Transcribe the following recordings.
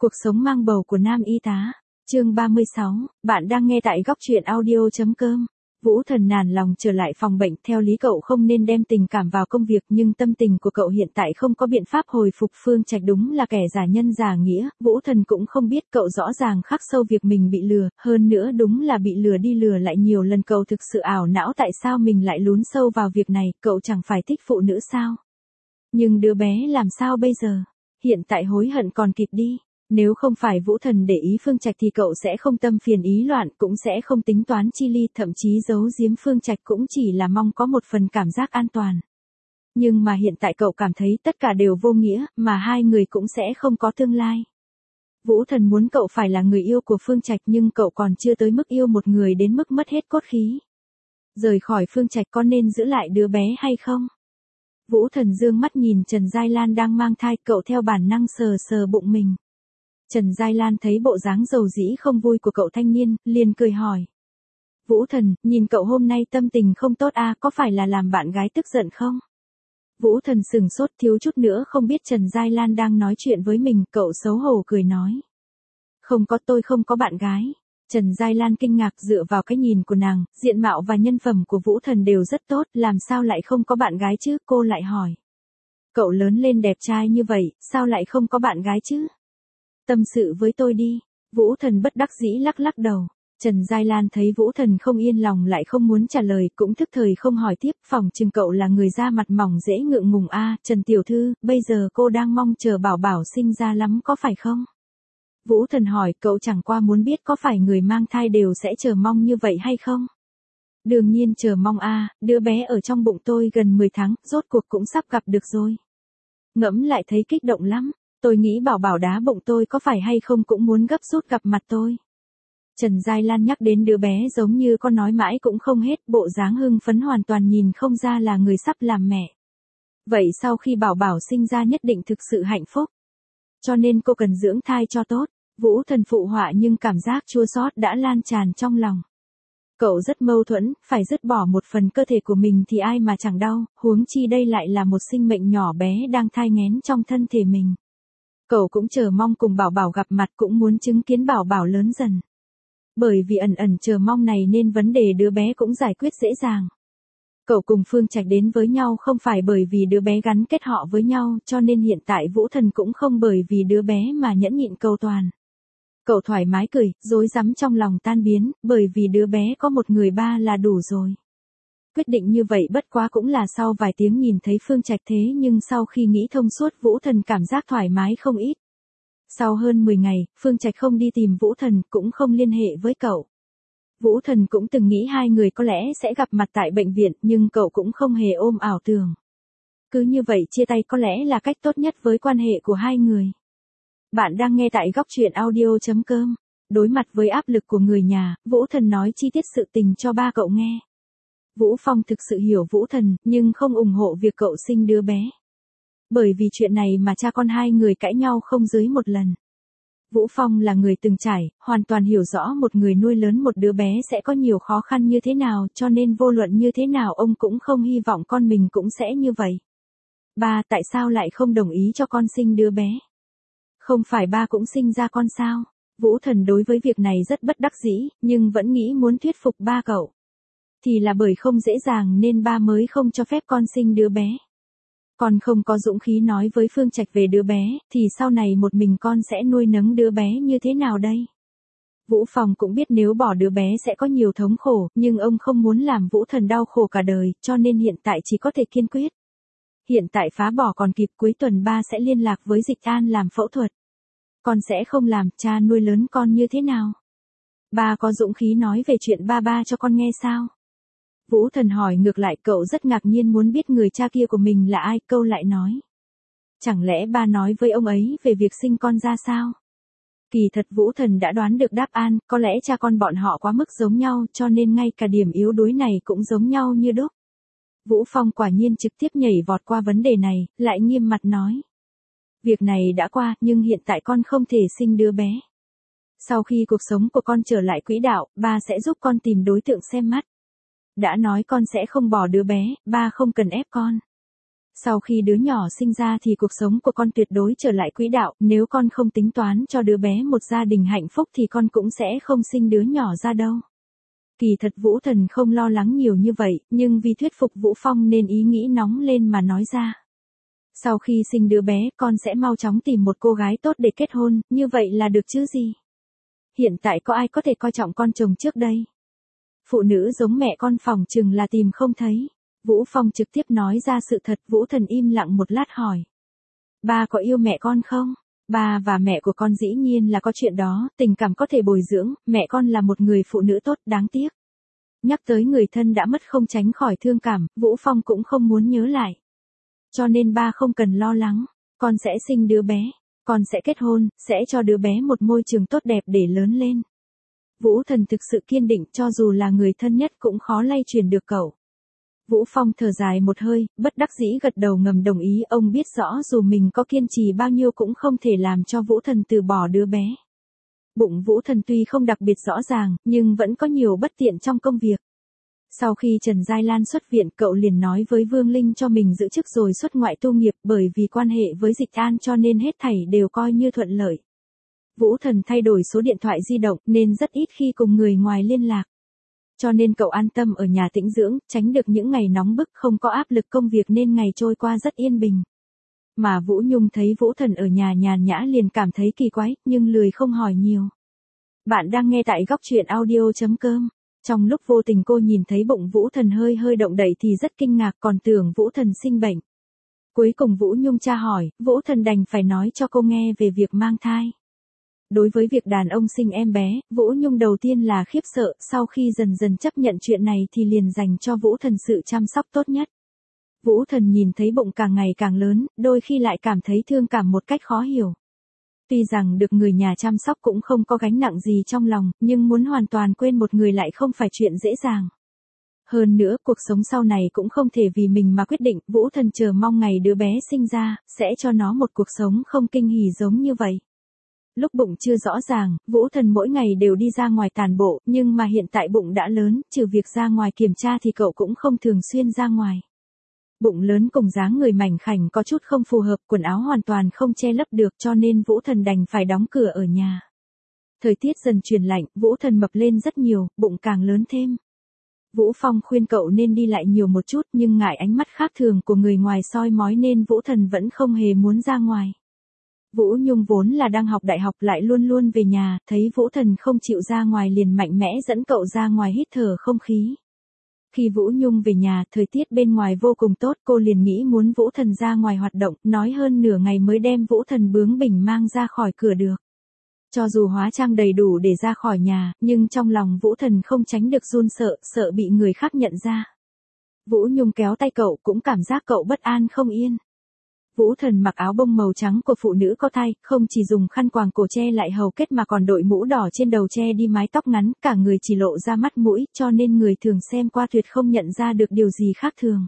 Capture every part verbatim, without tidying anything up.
Cuộc sống mang bầu của nam y tá. Chương ba mươi sáu, bạn đang nghe tại góc truyện audio chấm com. Vũ Thần nản lòng trở lại phòng bệnh, theo lý cậu không nên đem tình cảm vào công việc, nhưng tâm tình của cậu hiện tại không có biện pháp hồi phục. Phương Trạch đúng là kẻ giả nhân giả nghĩa, Vũ Thần cũng không biết, cậu rõ ràng khắc sâu việc mình bị lừa, hơn nữa đúng là bị lừa đi lừa lại nhiều lần. Cậu thực sự ảo não, tại sao mình lại lún sâu vào việc này, cậu chẳng phải thích phụ nữ sao? Nhưng đứa bé làm sao bây giờ? Hiện tại hối hận còn kịp đi. Nếu không phải Vũ Thần để ý Phương Trạch thì cậu sẽ không tâm phiền ý loạn, cũng sẽ không tính toán chi ly, thậm chí giấu giếm Phương Trạch cũng chỉ là mong có một phần cảm giác an toàn. Nhưng mà hiện tại cậu cảm thấy tất cả đều vô nghĩa, mà hai người cũng sẽ không có tương lai. Vũ Thần muốn cậu phải là người yêu của Phương Trạch, nhưng cậu còn chưa tới mức yêu một người đến mức mất hết cốt khí. Rời khỏi Phương Trạch có nên giữ lại đứa bé hay không? Vũ Thần dương mắt nhìn Trần Giai Lan đang mang thai, cậu theo bản năng sờ sờ bụng mình. Trần Giai Lan thấy bộ dáng dầu dĩ không vui của cậu thanh niên, liền cười hỏi. Vũ Thần, nhìn cậu hôm nay tâm tình không tốt à, có phải là làm bạn gái tức giận không? Vũ Thần sừng sốt, thiếu chút nữa không biết Trần Giai Lan đang nói chuyện với mình, cậu xấu hổ cười nói. Không có, tôi không có bạn gái. Trần Giai Lan kinh ngạc, dựa vào cái nhìn của nàng, diện mạo và nhân phẩm của Vũ Thần đều rất tốt, làm sao lại không có bạn gái chứ? Cô lại hỏi. Cậu lớn lên đẹp trai như vậy, sao lại không có bạn gái chứ? Tâm sự với tôi đi. Vũ Thần bất đắc dĩ lắc lắc đầu. Trần Giai Lan thấy Vũ Thần không yên lòng lại không muốn trả lời, cũng thức thời không hỏi tiếp. Phỏng chừng cậu là người da mặt mỏng dễ ngượng ngùng a. À, Trần Tiểu Thư, bây giờ cô đang mong chờ Bảo Bảo sinh ra lắm có phải không? Vũ Thần hỏi, cậu chẳng qua muốn biết có phải người mang thai đều sẽ chờ mong như vậy hay không? Đương nhiên chờ mong a, à, đứa bé ở trong bụng tôi gần mười tháng, rốt cuộc cũng sắp gặp được rồi. Ngẫm lại thấy kích động lắm. Tôi nghĩ Bảo Bảo đá bụng tôi có phải hay không cũng muốn gấp rút gặp mặt tôi. Trần Giai Lan nhắc đến đứa bé giống như con nói mãi cũng không hết, bộ dáng hưng phấn hoàn toàn nhìn không ra là người sắp làm mẹ. Vậy sau khi Bảo Bảo sinh ra nhất định thực sự hạnh phúc. Cho nên cô cần dưỡng thai cho tốt. Vũ Thần phụ họa nhưng cảm giác chua xót đã lan tràn trong lòng. Cậu rất mâu thuẫn, phải dứt bỏ một phần cơ thể của mình thì ai mà chẳng đau, huống chi đây lại là một sinh mệnh nhỏ bé đang thai nghén trong thân thể mình. Cậu cũng chờ mong cùng Bảo Bảo gặp mặt, cũng muốn chứng kiến Bảo Bảo lớn dần. Bởi vì ẩn ẩn chờ mong này nên vấn đề đứa bé cũng giải quyết dễ dàng. Cậu cùng Phương Trạch đến với nhau không phải bởi vì đứa bé gắn kết họ với nhau, cho nên hiện tại Vũ Thần cũng không bởi vì đứa bé mà nhẫn nhịn cầu toàn. Cậu thoải mái cười, rối rắm trong lòng tan biến, bởi vì đứa bé có một người ba là đủ rồi. Quyết định như vậy bất quá cũng là sau vài tiếng nhìn thấy Phương Trạch, thế nhưng sau khi nghĩ thông suốt Vũ Thần cảm giác thoải mái không ít. Sau hơn mười ngày, Phương Trạch không đi tìm Vũ Thần, cũng không liên hệ với cậu. Vũ Thần cũng từng nghĩ hai người có lẽ sẽ gặp mặt tại bệnh viện, nhưng cậu cũng không hề ôm ảo tưởng. Cứ như vậy chia tay có lẽ là cách tốt nhất với quan hệ của hai người. Bạn đang nghe tại góc truyện audio chấm com. Đối mặt với áp lực của người nhà, Vũ Thần nói chi tiết sự tình cho ba cậu nghe. Vũ Phong thực sự hiểu Vũ Thần, nhưng không ủng hộ việc cậu sinh đứa bé. Bởi vì chuyện này mà cha con hai người cãi nhau không dưới một lần. Vũ Phong là người từng trải, hoàn toàn hiểu rõ một người nuôi lớn một đứa bé sẽ có nhiều khó khăn như thế nào, cho nên vô luận như thế nào ông cũng không hy vọng con mình cũng sẽ như vậy. Ba, tại sao lại không đồng ý cho con sinh đứa bé? Không phải ba cũng sinh ra con sao? Vũ Thần đối với việc này rất bất đắc dĩ, nhưng vẫn nghĩ muốn thuyết phục ba cậu. Thì là bởi không dễ dàng nên ba mới không cho phép con sinh đứa bé. Con không có dũng khí nói với Phương Trạch về đứa bé, thì sau này một mình con sẽ nuôi nấng đứa bé như thế nào đây? Vũ Phong cũng biết nếu bỏ đứa bé sẽ có nhiều thống khổ, nhưng ông không muốn làm Vũ Thần đau khổ cả đời, cho nên hiện tại chỉ có thể kiên quyết. Hiện tại phá bỏ còn kịp, cuối tuần ba sẽ liên lạc với Dịch An làm phẫu thuật. Con sẽ không làm, cha nuôi lớn con như thế nào? Ba có dũng khí nói về chuyện ba ba cho con nghe sao? Vũ Thần hỏi ngược lại, cậu rất ngạc nhiên muốn biết người cha kia của mình là ai, câu lại nói. Chẳng lẽ ba nói với ông ấy về việc sinh con ra sao? Kỳ thật Vũ Thần đã đoán được đáp án, có lẽ cha con bọn họ quá mức giống nhau, cho nên ngay cả điểm yếu đuối này cũng giống nhau như đúc. Vũ Phong quả nhiên trực tiếp nhảy vọt qua vấn đề này, lại nghiêm mặt nói. Việc này đã qua, nhưng hiện tại con không thể sinh đứa bé. Sau khi cuộc sống của con trở lại quỹ đạo, ba sẽ giúp con tìm đối tượng xem mắt. Đã nói con sẽ không bỏ đứa bé, ba không cần ép con. Sau khi đứa nhỏ sinh ra thì cuộc sống của con tuyệt đối trở lại quỹ đạo, nếu con không tính toán cho đứa bé một gia đình hạnh phúc thì con cũng sẽ không sinh đứa nhỏ ra đâu. Kỳ thật Vũ Thần không lo lắng nhiều như vậy, nhưng vì thuyết phục Vũ Phong nên ý nghĩ nóng lên mà nói ra. Sau khi sinh đứa bé con sẽ mau chóng tìm một cô gái tốt để kết hôn, như vậy là được chứ gì? Hiện tại có ai có thể coi trọng con chồng trước đây? Phụ nữ giống mẹ con phòng chừng là tìm không thấy. Vũ Phong trực tiếp nói ra sự thật. Vũ Thần im lặng một lát hỏi. Ba có yêu mẹ con không? Ba và mẹ của con dĩ nhiên là có chuyện đó, tình cảm có thể bồi dưỡng, mẹ con là một người phụ nữ tốt, đáng tiếc. Nhắc tới người thân đã mất không tránh khỏi thương cảm, Vũ Phong cũng không muốn nhớ lại. Cho nên ba không cần lo lắng, con sẽ sinh đứa bé, con sẽ kết hôn, sẽ cho đứa bé một môi trường tốt đẹp để lớn lên. Vũ Thần thực sự kiên định, cho dù là người thân nhất cũng khó lay truyền được cậu. Vũ Phong thở dài một hơi, bất đắc dĩ gật đầu ngầm đồng ý. Ông biết rõ dù mình có kiên trì bao nhiêu cũng không thể làm cho Vũ Thần từ bỏ đứa bé. Bụng Vũ Thần tuy không đặc biệt rõ ràng, nhưng vẫn có nhiều bất tiện trong công việc. Sau khi Trần Giai Lan xuất viện, cậu liền nói với Vương Linh cho mình giữ chức rồi xuất ngoại tu nghiệp, bởi vì quan hệ với Dịch An cho nên hết thảy đều coi như thuận lợi. Vũ Thần thay đổi số điện thoại di động nên rất ít khi cùng người ngoài liên lạc. Cho nên cậu an tâm ở nhà tĩnh dưỡng, tránh được những ngày nóng bức, không có áp lực công việc nên ngày trôi qua rất yên bình. Mà Vũ Nhung thấy Vũ Thần ở nhà nhàn nhã liền cảm thấy kỳ quái, nhưng lười không hỏi nhiều. Bạn đang nghe tại góc truyện audio chấm com. Trong lúc vô tình cô nhìn thấy bụng Vũ Thần hơi hơi động đậy thì rất kinh ngạc, còn tưởng Vũ Thần sinh bệnh. Cuối cùng Vũ Nhung tra hỏi, Vũ Thần đành phải nói cho cô nghe về việc mang thai. Đối với việc đàn ông sinh em bé, Vũ Nhung đầu tiên là khiếp sợ, sau khi dần dần chấp nhận chuyện này thì liền dành cho Vũ Thần sự chăm sóc tốt nhất. Vũ Thần nhìn thấy bụng càng ngày càng lớn, đôi khi lại cảm thấy thương cảm một cách khó hiểu. Tuy rằng được người nhà chăm sóc cũng không có gánh nặng gì trong lòng, nhưng muốn hoàn toàn quên một người lại không phải chuyện dễ dàng. Hơn nữa, cuộc sống sau này cũng không thể vì mình mà quyết định. Vũ Thần chờ mong ngày đứa bé sinh ra, sẽ cho nó một cuộc sống không kinh hỉ giống như vậy. Lúc bụng chưa rõ ràng, Vũ Thần mỗi ngày đều đi ra ngoài tàn bộ, nhưng mà hiện tại bụng đã lớn, trừ việc ra ngoài kiểm tra thì cậu cũng không thường xuyên ra ngoài. Bụng lớn cùng dáng người mảnh khảnh có chút không phù hợp, quần áo hoàn toàn không che lấp được cho nên Vũ Thần đành phải đóng cửa ở nhà. Thời tiết dần chuyển lạnh, Vũ Thần mập lên rất nhiều, bụng càng lớn thêm. Vũ Phong khuyên cậu nên đi lại nhiều một chút nhưng ngại ánh mắt khác thường của người ngoài soi mói nên Vũ Thần vẫn không hề muốn ra ngoài. Vũ Nhung vốn là đang học đại học lại luôn luôn về nhà, thấy Vũ Thần không chịu ra ngoài liền mạnh mẽ dẫn cậu ra ngoài hít thở không khí. Khi Vũ Nhung về nhà, thời tiết bên ngoài vô cùng tốt, cô liền nghĩ muốn Vũ Thần ra ngoài hoạt động, nói hơn nửa ngày mới đem Vũ Thần bướng bỉnh mang ra khỏi cửa được. Cho dù hóa trang đầy đủ để ra khỏi nhà, nhưng trong lòng Vũ Thần không tránh được run sợ, sợ bị người khác nhận ra. Vũ Nhung kéo tay cậu cũng cảm giác cậu bất an không yên. Vũ Thần mặc áo bông màu trắng của phụ nữ có thai, không chỉ dùng khăn quàng cổ che lại hầu kết mà còn đội mũ đỏ trên đầu che đi mái tóc ngắn, cả người chỉ lộ ra mắt mũi, cho nên người thường xem qua tuyệt không nhận ra được điều gì khác thường.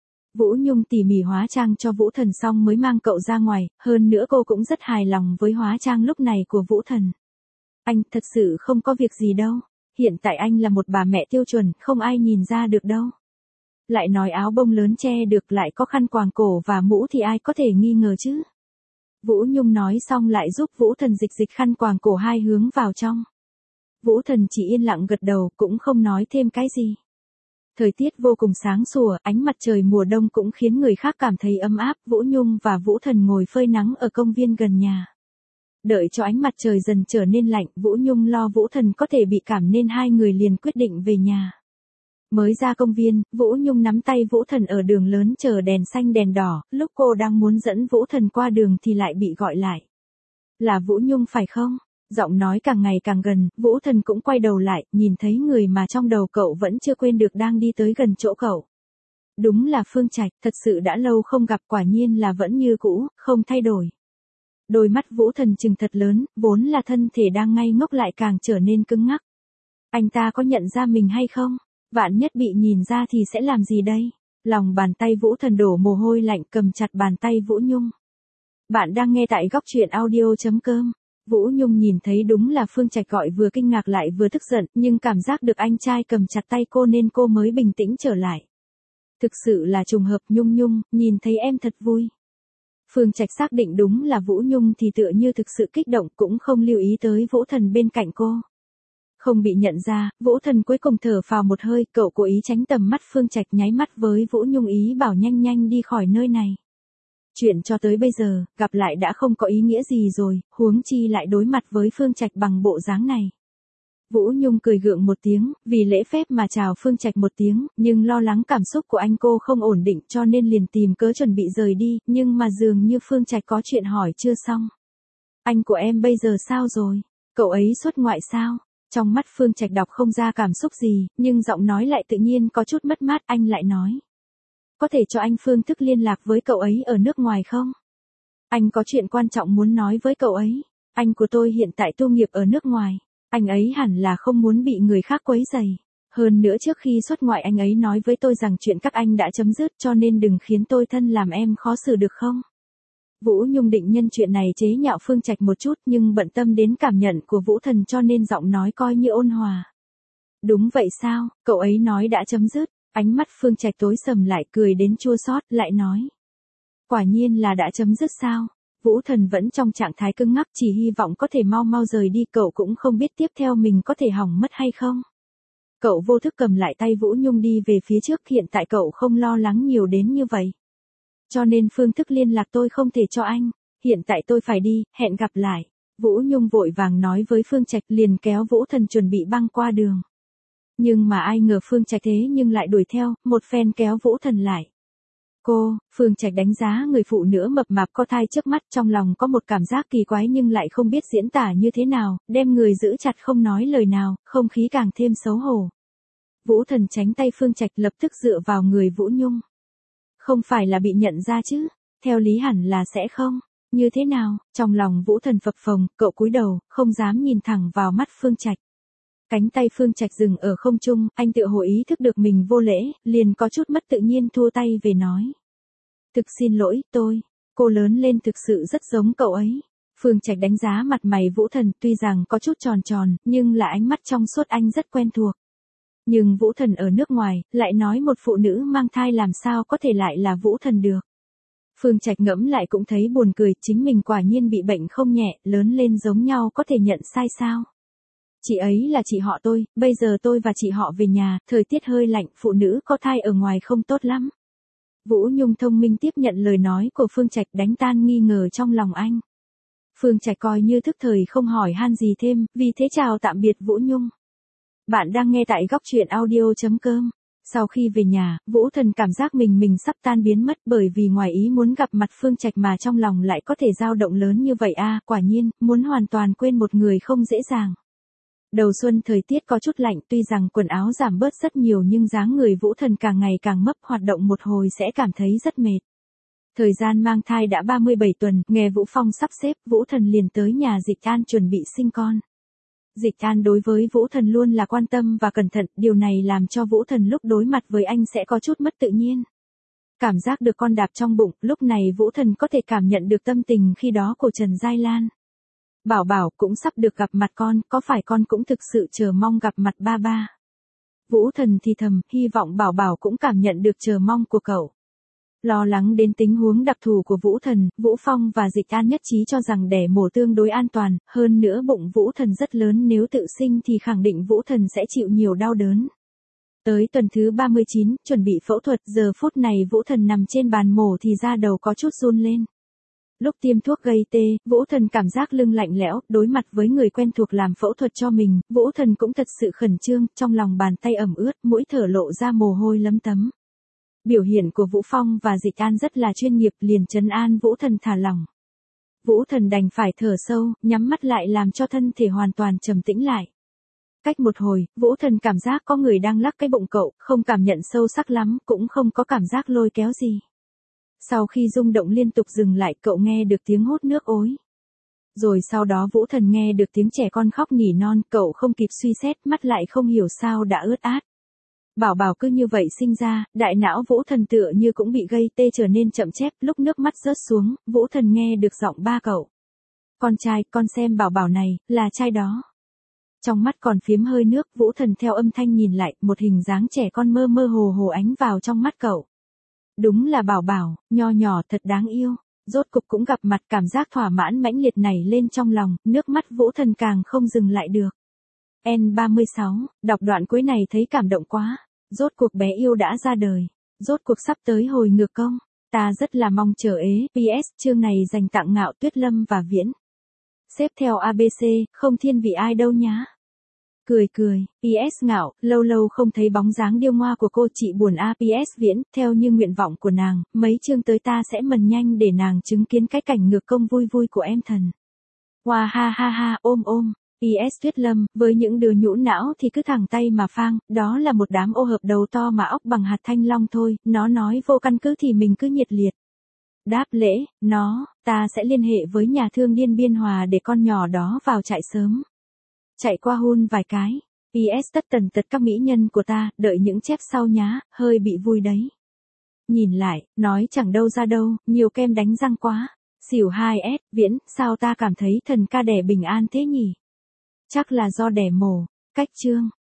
Vũ Nhung tỉ mỉ hóa trang cho Vũ Thần xong mới mang cậu ra ngoài, hơn nữa cô cũng rất hài lòng với hóa trang lúc này của Vũ Thần. Anh thật sự không có việc gì đâu, hiện tại anh là một bà mẹ tiêu chuẩn, không ai nhìn ra được đâu. Lại nói áo bông lớn che được lại có khăn quàng cổ và mũ thì ai có thể nghi ngờ chứ. Vũ Nhung nói xong lại giúp Vũ Thần dịch dịch khăn quàng cổ hai hướng vào trong. Vũ Thần chỉ yên lặng gật đầu cũng không nói thêm cái gì. Thời tiết vô cùng sáng sủa, ánh mặt trời mùa đông cũng khiến người khác cảm thấy ấm áp. Vũ Nhung và Vũ Thần ngồi phơi nắng ở công viên gần nhà. Đợi cho ánh mặt trời dần trở nên lạnh, Vũ Nhung lo Vũ Thần có thể bị cảm nên hai người liền quyết định về nhà. Mới ra công viên, Vũ Nhung nắm tay Vũ Thần ở đường lớn chờ đèn xanh đèn đỏ, lúc cô đang muốn dẫn Vũ Thần qua đường thì lại bị gọi lại. Là Vũ Nhung phải không? Giọng nói càng ngày càng gần, Vũ Thần cũng quay đầu lại, nhìn thấy người mà trong đầu cậu vẫn chưa quên được đang đi tới gần chỗ cậu. Đúng là Phương Trạch, thật sự đã lâu không gặp, quả nhiên là vẫn như cũ, không thay đổi. Đôi mắt Vũ Thần trừng thật lớn, vốn là thân thể đang ngây ngốc lại càng trở nên cứng ngắc. Anh ta có nhận ra mình hay không? Vạn nhất bị nhìn ra thì sẽ làm gì đây? Lòng bàn tay Vũ Thần đổ mồ hôi lạnh, cầm chặt bàn tay Vũ Nhung. Bạn đang nghe tại góc truyện audio chấm com. Vũ Nhung nhìn thấy đúng là Phương Trạch gọi, vừa kinh ngạc lại vừa tức giận, nhưng cảm giác được anh trai cầm chặt tay cô nên cô mới bình tĩnh trở lại. Thực sự là trùng hợp Nhung Nhung, nhìn thấy em thật vui. Phương Trạch xác định đúng là Vũ Nhung thì tựa như thực sự kích động cũng không lưu ý tới Vũ Thần bên cạnh cô. Không bị nhận ra, Vũ Thần cuối cùng thở phào một hơi, cậu cố ý tránh tầm mắt Phương Trạch nháy mắt với Vũ Nhung ý bảo nhanh nhanh đi khỏi nơi này. Chuyện cho tới bây giờ, gặp lại đã không có ý nghĩa gì rồi, huống chi lại đối mặt với Phương Trạch bằng bộ dáng này. Vũ Nhung cười gượng một tiếng, vì lễ phép mà chào Phương Trạch một tiếng, nhưng lo lắng cảm xúc của anh cô không ổn định cho nên liền tìm cớ chuẩn bị rời đi, nhưng mà dường như Phương Trạch có chuyện hỏi chưa xong. Anh của em bây giờ sao rồi? Cậu ấy xuất ngoại sao? Trong mắt Phương Trạch đọc không ra cảm xúc gì, nhưng giọng nói lại tự nhiên có chút mất mát, anh lại nói. Có thể cho anh phương thức liên lạc với cậu ấy ở nước ngoài không? Anh có chuyện quan trọng muốn nói với cậu ấy. Anh của tôi hiện tại tu nghiệp ở nước ngoài. Anh ấy hẳn là không muốn bị người khác quấy rầy. Hơn nữa trước khi xuất ngoại anh ấy nói với tôi rằng chuyện các anh đã chấm dứt cho nên đừng khiến tôi thân làm em khó xử được không? Vũ Nhung định nhân chuyện này chế nhạo Phương Trạch một chút nhưng bận tâm đến cảm nhận của Vũ Thần cho nên giọng nói coi như ôn hòa. Đúng vậy sao, cậu ấy nói đã chấm dứt. Ánh mắt Phương Trạch tối sầm lại cười đến chua xót lại nói. Quả nhiên là đã chấm dứt sao? Vũ Thần vẫn trong trạng thái cứng ngắc chỉ hy vọng có thể mau mau rời đi cậu cũng không biết tiếp theo mình có thể hỏng mất hay không. Cậu vô thức cầm lại tay Vũ Nhung đi về phía trước hiện tại cậu không lo lắng nhiều đến như vậy. Cho nên phương thức liên lạc tôi không thể cho anh, hiện tại tôi phải đi, hẹn gặp lại. Vũ Nhung vội vàng nói với Phương Trạch liền kéo Vũ Thần chuẩn bị băng qua đường. Nhưng mà ai ngờ Phương Trạch thế nhưng lại đuổi theo, một phen kéo Vũ Thần lại. Cô, Phương Trạch đánh giá người phụ nữ mập mạp có thai trước mắt trong lòng có một cảm giác kỳ quái nhưng lại không biết diễn tả như thế nào, đem người giữ chặt không nói lời nào, không khí càng thêm xấu hổ. Vũ Thần tránh tay Phương Trạch lập tức dựa vào người Vũ Nhung. Không phải là bị nhận ra chứ, theo lý hẳn là sẽ không, như thế nào, trong lòng Vũ Thần phập phồng, cậu cúi đầu, không dám nhìn thẳng vào mắt Phương Trạch. Cánh tay Phương Trạch dừng ở không trung, anh tự hồ ý thức được mình vô lễ, liền có chút mất tự nhiên thua tay về nói. Thực xin lỗi, tôi, cô lớn lên thực sự rất giống cậu ấy. Phương Trạch đánh giá mặt mày Vũ Thần tuy rằng có chút tròn tròn, nhưng là ánh mắt trong suốt anh rất quen thuộc. Nhưng Vũ Thần ở nước ngoài, lại nói một phụ nữ mang thai làm sao có thể lại là Vũ Thần được. Phương Trạch ngẫm lại cũng thấy buồn cười, chính mình quả nhiên bị bệnh không nhẹ, lớn lên giống nhau có thể nhận sai sao. Chị ấy là chị họ tôi, bây giờ tôi và chị họ về nhà, thời tiết hơi lạnh, phụ nữ có thai ở ngoài không tốt lắm. Vũ Nhung thông minh tiếp nhận lời nói của Phương Trạch đánh tan nghi ngờ trong lòng anh. Phương Trạch coi như thức thời không hỏi han gì thêm, vì thế chào tạm biệt Vũ Nhung. Bạn đang nghe tại góc truyện audio chấm com. Sau khi về nhà, Vũ Thần cảm giác mình mình sắp tan biến mất bởi vì ngoài ý muốn gặp mặt Phương Trạch mà trong lòng lại có thể dao động lớn như vậy a, à, quả nhiên, muốn hoàn toàn quên một người không dễ dàng. Đầu xuân thời tiết có chút lạnh tuy rằng quần áo giảm bớt rất nhiều nhưng dáng người Vũ Thần càng ngày càng mấp hoạt động một hồi sẽ cảm thấy rất mệt. Thời gian mang thai đã ba mươi bảy tuần, nghe Vũ Phong sắp xếp, Vũ Thần liền tới nhà Dịch An chuẩn bị sinh con. Dịch An đối với Vũ Thần luôn là quan tâm và cẩn thận, điều này làm cho Vũ Thần lúc đối mặt với anh sẽ có chút mất tự nhiên. Cảm giác được con đạp trong bụng, lúc này Vũ Thần có thể cảm nhận được tâm tình khi đó của Trần Giai Lan. Bảo Bảo cũng sắp được gặp mặt con, có phải con cũng thực sự chờ mong gặp mặt ba ba? Vũ Thần thì thầm, hy vọng Bảo Bảo cũng cảm nhận được chờ mong của cậu. Lo lắng đến tình huống đặc thù của Vũ Thần, Vũ Phong và Dịch An nhất trí cho rằng đẻ mổ tương đối an toàn, hơn nữa bụng Vũ Thần rất lớn nếu tự sinh thì khẳng định Vũ Thần sẽ chịu nhiều đau đớn. Tới tuần thứ ba mươi chín, chuẩn bị phẫu thuật, giờ phút này Vũ Thần nằm trên bàn mổ thì da đầu có chút run lên. Lúc tiêm thuốc gây tê, Vũ Thần cảm giác lưng lạnh lẽo, đối mặt với người quen thuộc làm phẫu thuật cho mình, Vũ Thần cũng thật sự khẩn trương, trong lòng bàn tay ẩm ướt, mũi thở lộ ra mồ hôi lấm tấm. Biểu hiện của Vũ Phong và Dịch An rất là chuyên nghiệp liền trấn an Vũ Thần thả lỏng. Vũ Thần đành phải thở sâu, nhắm mắt lại làm cho thân thể hoàn toàn trầm tĩnh lại. Cách một hồi, Vũ Thần cảm giác có người đang lắc cái bụng cậu, không cảm nhận sâu sắc lắm, cũng không có cảm giác lôi kéo gì. Sau khi rung động liên tục dừng lại cậu nghe được tiếng hốt nước ối. Rồi sau đó Vũ Thần nghe được tiếng trẻ con khóc nỉ non, cậu không kịp suy xét mắt lại không hiểu sao đã ướt át. Bảo Bảo cứ như vậy sinh ra, đại não Vũ Thần tựa như cũng bị gây tê trở nên chậm chép, lúc nước mắt rớt xuống, Vũ Thần nghe được giọng ba cậu. Con trai, con xem Bảo Bảo này, là trai đó. Trong mắt còn phiếm hơi nước, Vũ Thần theo âm thanh nhìn lại, một hình dáng trẻ con mơ mơ hồ hồ ánh vào trong mắt cậu. Đúng là bảo bảo, nho nhỏ thật đáng yêu. Rốt cục cũng gặp mặt, cảm giác thỏa mãn mãnh liệt nảy lên trong lòng, nước mắt Vũ Thần càng không dừng lại được. N ba mươi sáu, đọc đoạn cuối này thấy cảm động quá. Rốt cuộc bé yêu đã ra đời. Rốt cuộc sắp tới hồi ngược công. Ta rất là mong chờ ế. pê ét, chương này dành tặng Ngạo, Tuyết Lâm và Viễn. Xếp theo a bê xê, không thiên vị ai đâu nhá. Cười cười, pê ét Ngạo, lâu lâu không thấy bóng dáng điêu ngoa của cô, chị buồn a. pê ét Viễn, theo như nguyện vọng của nàng, mấy chương tới ta sẽ mần nhanh để nàng chứng kiến cái cảnh ngược công vui vui của em thần. Hoa ha ha ha, ôm ôm. pê ét Tuyết Lâm, với những đứa nhũ não thì cứ thẳng tay mà phang, đó là một đám ô hợp đầu to mà óc bằng hạt thanh long thôi, nó nói vô căn cứ thì mình cứ nhiệt liệt. Đáp lễ, nó, ta sẽ liên hệ với nhà thương điên Biên Hòa để con nhỏ đó vào trại sớm. Chạy qua hôn vài cái. pê ét tất tần tật các mỹ nhân của ta, đợi những chép sau nhá, hơi bị vui đấy. Nhìn lại, nói chẳng đâu ra đâu, nhiều kem đánh răng quá. Xỉu hai S, Viễn, sao ta cảm thấy thần ca đẻ bình an thế nhỉ? Chắc là do đẻ mổ. Cách chương.